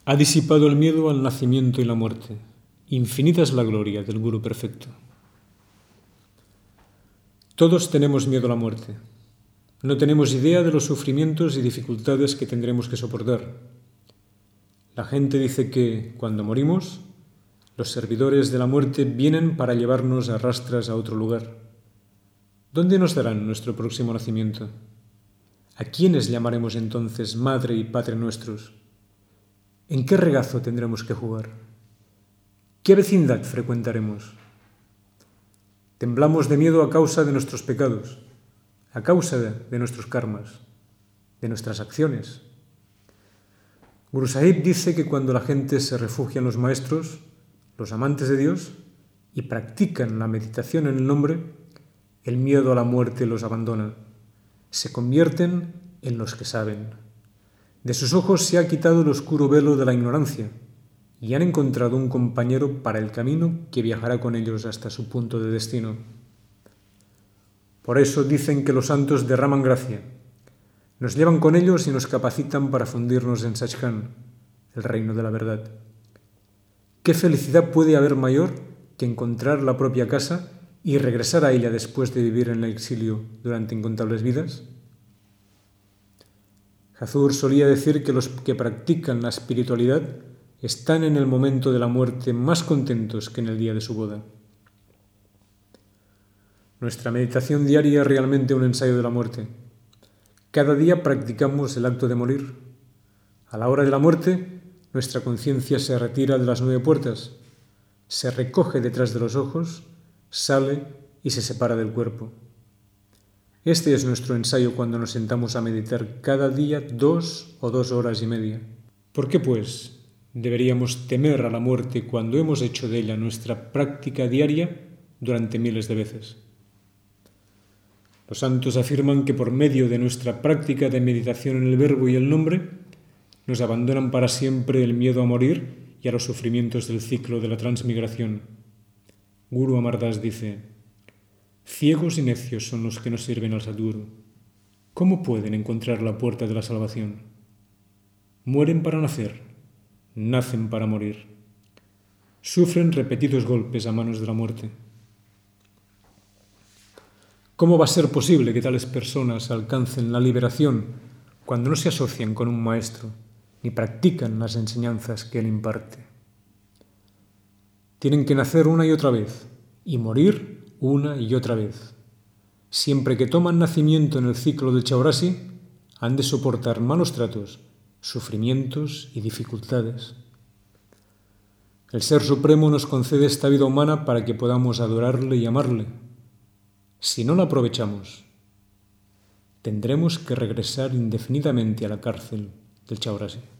Ha disipado el miedo al nacimiento y la muerte. Infinita es la gloria del Gurú perfecto. Todos tenemos miedo a la muerte. No tenemos idea de los sufrimientos y dificultades que tendremos que soportar. La gente dice que, cuando morimos, los servidores de la muerte vienen para llevarnos a rastras a otro lugar. ¿Dónde nos darán nuestro próximo nacimiento? ¿A quiénes llamaremos entonces Madre y Padre nuestros? ¿En qué regazo tendremos que jugar? ¿Qué vecindad frecuentaremos? Temblamos de miedo a causa de nuestros pecados, a causa de nuestros karmas, de nuestras acciones. Guru Sahib dice que cuando la gente se refugia en los maestros, los amantes de Dios, y practican la meditación en el nombre, el miedo a la muerte los abandona. Se convierten en los que saben. De sus ojos se ha quitado el oscuro velo de la ignorancia y han encontrado un compañero para el camino que viajará con ellos hasta su punto de destino. Por eso dicen que los santos derraman gracia, nos llevan con ellos y nos capacitan para fundirnos en Sachkhand, el reino de la verdad. ¿Qué felicidad puede haber mayor que encontrar la propia casa y regresar a ella después de vivir en el exilio durante incontables vidas? Hazur solía decir que los que practican la espiritualidad están en el momento de la muerte más contentos que en el día de su boda. Nuestra meditación diaria es realmente un ensayo de la muerte. Cada día practicamos el acto de morir. A la hora de la muerte, nuestra conciencia se retira de las 9 puertas, se recoge detrás de los ojos, sale y se separa del cuerpo. Este es nuestro ensayo cuando nos sentamos a meditar cada día 2 o 2 horas y media. ¿Por qué, pues, deberíamos temer a la muerte cuando hemos hecho de ella nuestra práctica diaria durante miles de veces? Los santos afirman que por medio de nuestra práctica de meditación en el verbo y el nombre, nos abandonan para siempre el miedo a morir y a los sufrimientos del ciclo de la transmigración. Guru Amar Das dice: ciegos y necios son los que no sirven al Sadguru. ¿Cómo pueden encontrar la puerta de la salvación? Mueren para nacer, nacen para morir. Sufren repetidos golpes a manos de la muerte. ¿Cómo va a ser posible que tales personas alcancen la liberación cuando no se asocian con un maestro ni practican las enseñanzas que él imparte? Tienen que nacer una y otra vez y morir una y otra vez. Siempre que toman nacimiento en el ciclo del Chaurasi, han de soportar malos tratos, sufrimientos y dificultades. El Ser Supremo nos concede esta vida humana para que podamos adorarle y amarle. Si no la aprovechamos, tendremos que regresar indefinidamente a la cárcel del Chaurasi.